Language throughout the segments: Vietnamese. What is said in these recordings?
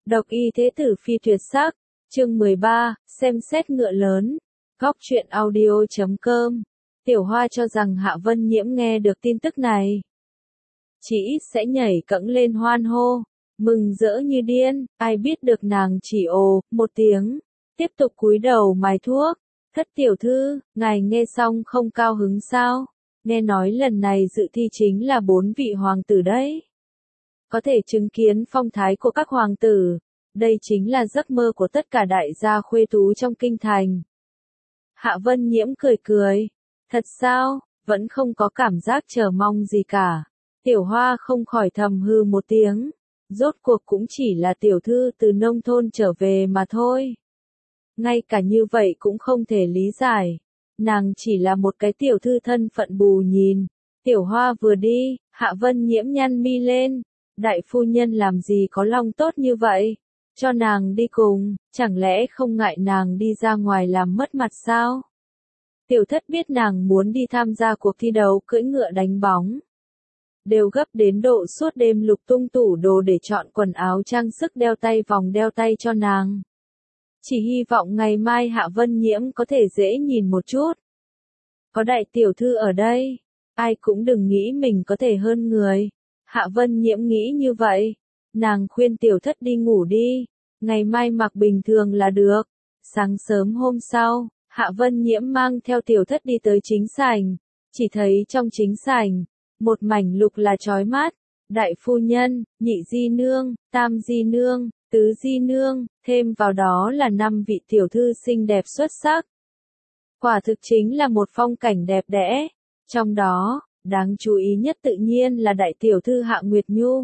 Độc y thế tử phi tuyệt sắc, chương 13, xem xét ngựa lớn, góc truyện audio.com. Tiểu Hoa cho rằng Hạ Vân Nhiễm nghe được tin tức này, chỉ ít sẽ nhảy cẫng lên hoan hô, mừng rỡ như điên, ai biết được nàng chỉ ồ một tiếng, tiếp tục cúi đầu mài thuốc. Thất tiểu thư, ngài nghe xong không cao hứng sao? Nghe nói lần này dự thi chính là 4 vị hoàng tử đấy. Có thể chứng kiến phong thái của các hoàng tử, đây chính là giấc mơ của tất cả đại gia khuê tú trong kinh thành. Hạ Vân Nhiễm cười cười, thật sao, vẫn không có cảm giác chờ mong gì cả. Tiểu Hoa không khỏi thầm hư một tiếng, rốt cuộc cũng chỉ là tiểu thư từ nông thôn trở về mà thôi. Ngay cả như vậy cũng không thể lý giải, nàng chỉ là một cái tiểu thư thân phận bù nhìn. Tiểu Hoa vừa đi, Hạ Vân Nhiễm nhăn mi lên, đại phu nhân làm gì có lòng tốt như vậy, cho nàng đi cùng, chẳng lẽ không ngại nàng đi ra ngoài làm mất mặt sao? Tiểu thất biết nàng muốn đi tham gia cuộc thi đấu cưỡi ngựa đánh bóng, đều gấp đến độ suốt đêm lục tung tủ đồ để chọn quần áo trang sức đeo tay vòng đeo tay cho nàng. Chỉ hy vọng ngày mai Hạ Vân Nhiễm có thể dễ nhìn một chút. Có đại tiểu thư ở đây, ai cũng đừng nghĩ mình có thể hơn người. Hạ Vân Nhiễm nghĩ như vậy, nàng khuyên tiểu thất đi ngủ đi, ngày mai mặc bình thường là được. Sáng sớm hôm sau, Hạ Vân Nhiễm mang theo tiểu thất đi tới chính sảnh, chỉ thấy trong chính sảnh, một mảnh lục là chói mắt, đại phu nhân, nhị di nương, tam di nương, tứ di nương, thêm vào đó là 5 vị tiểu thư xinh đẹp xuất sắc. Quả thực chính là một phong cảnh đẹp đẽ, trong đó, đáng chú ý nhất tự nhiên là đại tiểu thư Hạ Nguyệt Nhu.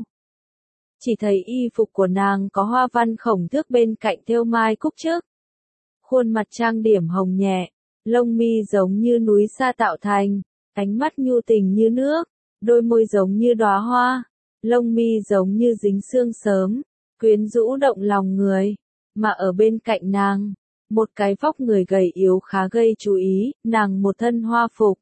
Chỉ thấy y phục của nàng có hoa văn khổng thước bên cạnh thêu mai cúc trước. Khuôn mặt trang điểm hồng nhẹ, lông mi giống như núi sa tạo thành, ánh mắt nhu tình như nước, đôi môi giống như đóa hoa, lông mi giống như dính sương sớm, quyến rũ động lòng người. Mà ở bên cạnh nàng, một cái vóc người gầy yếu khá gây chú ý, nàng một thân hoa phục.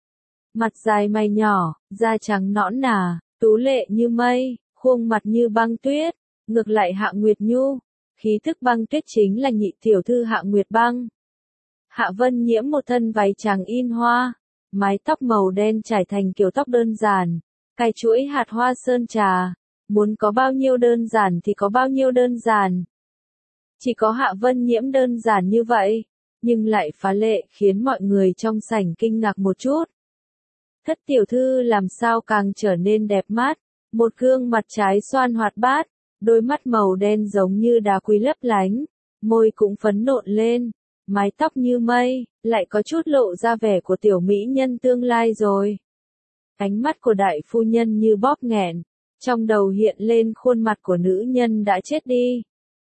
Mặt dài mày nhỏ, da trắng nõn nà, tú lệ như mây, khuôn mặt như băng tuyết. Ngược lại Hạ Nguyệt Nhu, khí thức băng tuyết chính là nhị tiểu thư Hạ Nguyệt Băng. Hạ Vân Nhiễm một thân váy trắng in hoa, mái tóc màu đen trải thành kiểu tóc đơn giản, cài chuỗi hạt hoa sơn trà, muốn có bao nhiêu đơn giản thì có bao nhiêu đơn giản. Chỉ có Hạ Vân Nhiễm đơn giản như vậy, nhưng lại phá lệ khiến mọi người trong sảnh kinh ngạc một chút. Thất tiểu thư làm sao càng trở nên đẹp mắt, một gương mặt trái xoan hoạt bát, đôi mắt màu đen giống như đá quý lấp lánh, môi cũng phấn nộn lên, mái tóc như mây, lại có chút lộ ra vẻ của tiểu mỹ nhân tương lai rồi. Ánh mắt của đại phu nhân như bóp nghẹn, trong đầu hiện lên khuôn mặt của nữ nhân đã chết đi.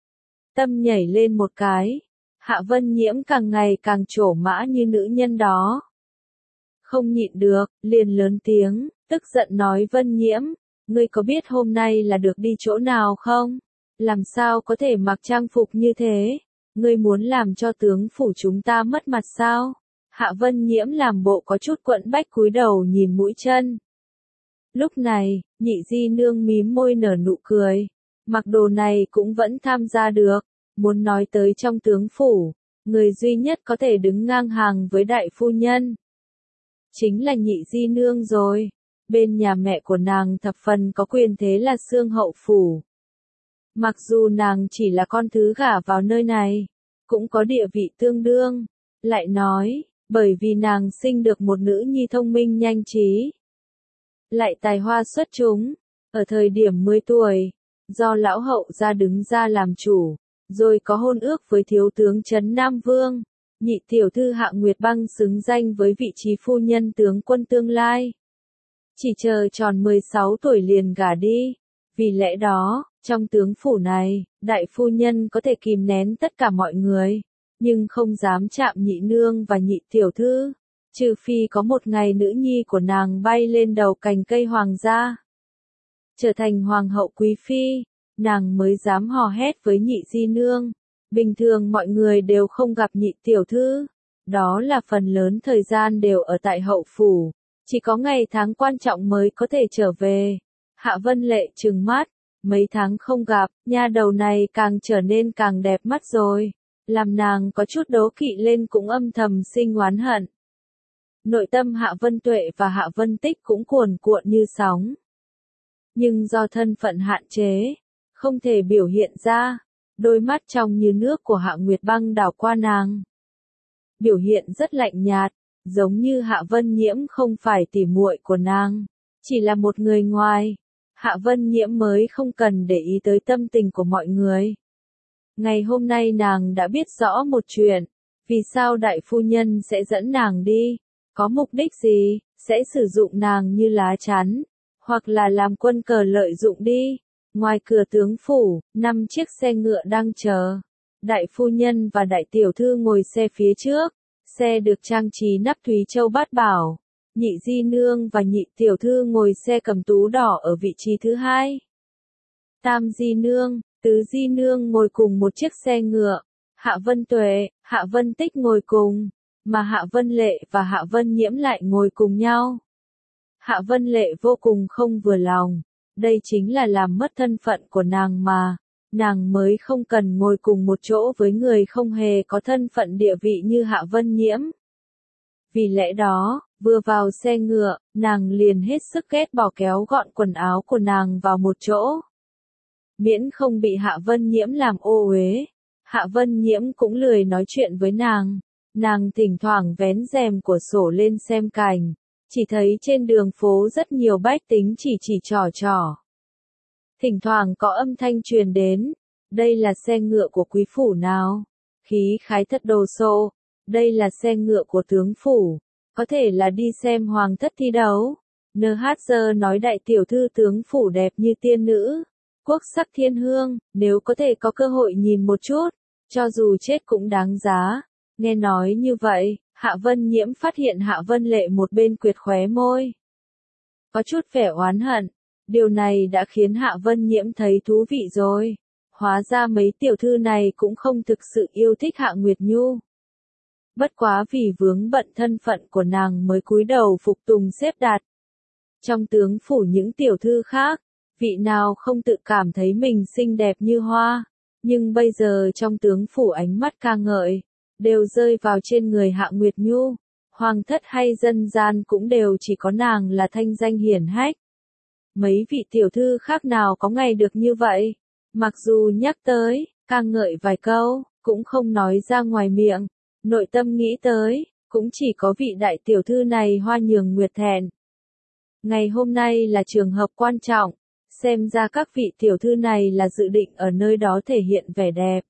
Tâm nhảy lên một cái, Hạ Vân Nhiễm càng ngày càng trổ mã như nữ nhân đó. Không nhịn được, liền lớn tiếng, tức giận nói Vân Nhiễm, ngươi có biết hôm nay là được đi chỗ nào không? Làm sao có thể mặc trang phục như thế? Ngươi muốn làm cho tướng phủ chúng ta mất mặt sao? Hạ Vân Nhiễm làm bộ có chút quẫn bách cúi đầu nhìn mũi chân. Lúc này, nhị di nương mím môi nở nụ cười. Mặc đồ này cũng vẫn tham gia được. Muốn nói tới trong tướng phủ, người duy nhất có thể đứng ngang hàng với đại phu nhân chính là nhị di nương rồi. Bên nhà mẹ của nàng thập phần có quyền thế là Xương Hậu phủ. Mặc dù nàng chỉ là con thứ gả vào nơi này, cũng có địa vị tương đương. Lại nói, bởi vì nàng sinh được một nữ nhi thông minh nhanh trí, lại tài hoa xuất chúng, ở thời điểm 10 tuổi, do lão hậu gia đứng ra làm chủ, rồi có hôn ước với thiếu tướng Trấn Nam Vương, nhị tiểu thư Hạ Nguyệt Băng xứng danh với vị trí phu nhân tướng quân tương lai. Chỉ chờ tròn 16 tuổi liền gả đi. Vì lẽ đó, trong tướng phủ này, đại phu nhân có thể kìm nén tất cả mọi người, nhưng không dám chạm nhị nương và nhị tiểu thư, trừ phi có một ngày nữ nhi của nàng bay lên đầu cành cây hoàng gia, trở thành hoàng hậu quý phi, nàng mới dám hò hét với nhị di nương. Bình thường mọi người đều không gặp nhị tiểu thư, đó là phần lớn thời gian đều ở tại hậu phủ, chỉ có ngày tháng quan trọng mới có thể trở về. Hạ Vân Lệ trừng mắt, Mấy tháng không gặp, nha đầu này càng trở nên càng đẹp mắt rồi, làm nàng có chút đố kỵ lên cũng âm thầm sinh oán hận. Nội tâm Hạ Vân Tuệ và Hạ Vân Tích cũng cuồn cuộn như sóng. Nhưng do thân phận hạn chế, không thể biểu hiện ra, đôi mắt trong như nước của Hạ Nguyệt Băng đảo qua nàng. Biểu hiện rất lạnh nhạt, giống như Hạ Vân Nhiễm không phải tỉ muội của nàng, chỉ là một người ngoài. Hạ Vân Nhiễm mới không cần để ý tới tâm tình của mọi người. Ngày hôm nay nàng đã biết rõ một chuyện, vì sao đại phu nhân sẽ dẫn nàng đi, có mục đích gì, sẽ sử dụng nàng như lá chắn, hoặc là làm quân cờ lợi dụng đi. Ngoài cửa tướng phủ, 5 chiếc xe ngựa đang chờ. Đại phu nhân và đại tiểu thư ngồi xe phía trước, xe được trang trí nắp Thúy Châu Bát Bảo. Nhị di nương và nhị tiểu thư ngồi xe cầm tú đỏ ở vị trí thứ hai. Tam di nương, tứ di nương ngồi cùng một chiếc xe ngựa. Hạ Vân Tuệ, Hạ Vân Tích ngồi cùng, mà Hạ Vân Lệ và Hạ Vân Nhiễm lại ngồi cùng nhau. Hạ Vân Lệ vô cùng không vừa lòng, đây chính là làm mất thân phận của nàng mà, nàng mới không cần ngồi cùng một chỗ với người không hề có thân phận địa vị như Hạ Vân Nhiễm. Vì lẽ đó, vừa vào xe ngựa, nàng liền hết sức ghét bỏ kéo gọn quần áo của nàng vào một chỗ. Miễn không bị Hạ Vân Nhiễm làm ô uế, Hạ Vân Nhiễm cũng lười nói chuyện với nàng thỉnh thoảng vén rèm của sổ lên xem cảnh, chỉ thấy trên đường phố rất nhiều bách tính chỉ trò. Thỉnh thoảng có âm thanh truyền đến, đây là xe ngựa của quý phủ nào, khí khái thật đồ sộ, đây là xe ngựa của tướng phủ, có thể là đi xem hoàng thất thi đấu. NHZ nói đại tiểu thư tướng phủ đẹp như tiên nữ, quốc sắc thiên hương, nếu có thể có cơ hội nhìn một chút, cho dù chết cũng đáng giá. Nghe nói như vậy, Hạ Vân Nhiễm phát hiện Hạ Vân Lệ một bên quệt khóe môi, có chút vẻ oán hận. Điều này đã khiến Hạ Vân Nhiễm thấy thú vị rồi. Hóa ra mấy tiểu thư này cũng không thực sự yêu thích Hạ Nguyệt Nhu. Bất quá vì vướng bận thân phận của nàng mới cúi đầu phục tùng xếp đặt. Trong tướng phủ những tiểu thư khác, vị nào không tự cảm thấy mình xinh đẹp như hoa, nhưng bây giờ trong tướng phủ ánh mắt ca ngợi, đều rơi vào trên người Hạ Nguyệt Nhu. Hoàng thất hay dân gian cũng đều chỉ có nàng là thanh danh hiển hách. Mấy vị tiểu thư khác nào có ngày được như vậy, mặc dù nhắc tới, ca ngợi vài câu, cũng không nói ra ngoài miệng, nội tâm nghĩ tới, cũng chỉ có vị đại tiểu thư này Hoa Nhường Nguyệt thẹn. Ngày hôm nay là trường hợp quan trọng, xem ra các vị tiểu thư này là dự định ở nơi đó thể hiện vẻ đẹp,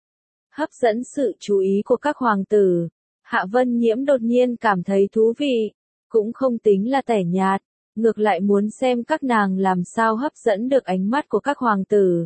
hấp dẫn sự chú ý của các hoàng tử. Hạ Vân Nhiễm đột nhiên cảm thấy thú vị, cũng không tính là tẻ nhạt, ngược lại muốn xem các nàng làm sao hấp dẫn được ánh mắt của các hoàng tử.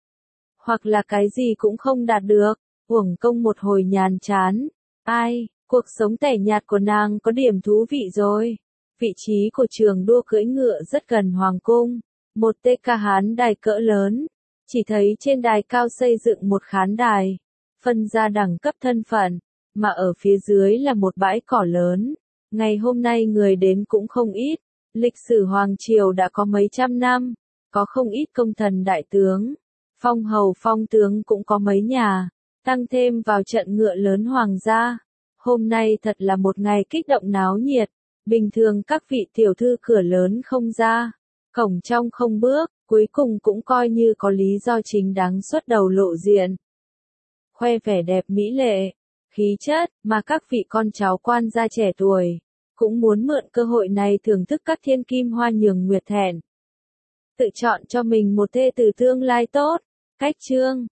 Hoặc là cái gì cũng không đạt được, uổng công một hồi nhàn chán. Ai, cuộc sống tẻ nhạt của nàng có điểm thú vị rồi. Vị trí của trường đua cưỡi ngựa rất gần hoàng cung, một tê ca hán đài cỡ lớn, chỉ thấy trên đài cao xây dựng một khán đài, phân ra đẳng cấp thân phận, mà ở phía dưới là một bãi cỏ lớn. Ngày hôm nay người đến cũng không ít, lịch sử hoàng triều đã có mấy trăm năm, có không ít công thần đại tướng, phong hầu phong tướng cũng có mấy nhà, tăng thêm vào trận ngựa lớn hoàng gia. Hôm nay thật là một ngày kích động náo nhiệt, bình thường các vị tiểu thư cửa lớn không ra, cổng trong không bước, cuối cùng cũng coi như có lý do chính đáng xuất đầu lộ diện. Khoe vẻ đẹp mỹ lệ, khí chất, mà các vị con cháu quan gia trẻ tuổi, cũng muốn mượn cơ hội này thưởng thức các thiên kim Hoa Nhường Nguyệt thẹn. Tự chọn cho mình một thê tử tương lai tốt. Cách chương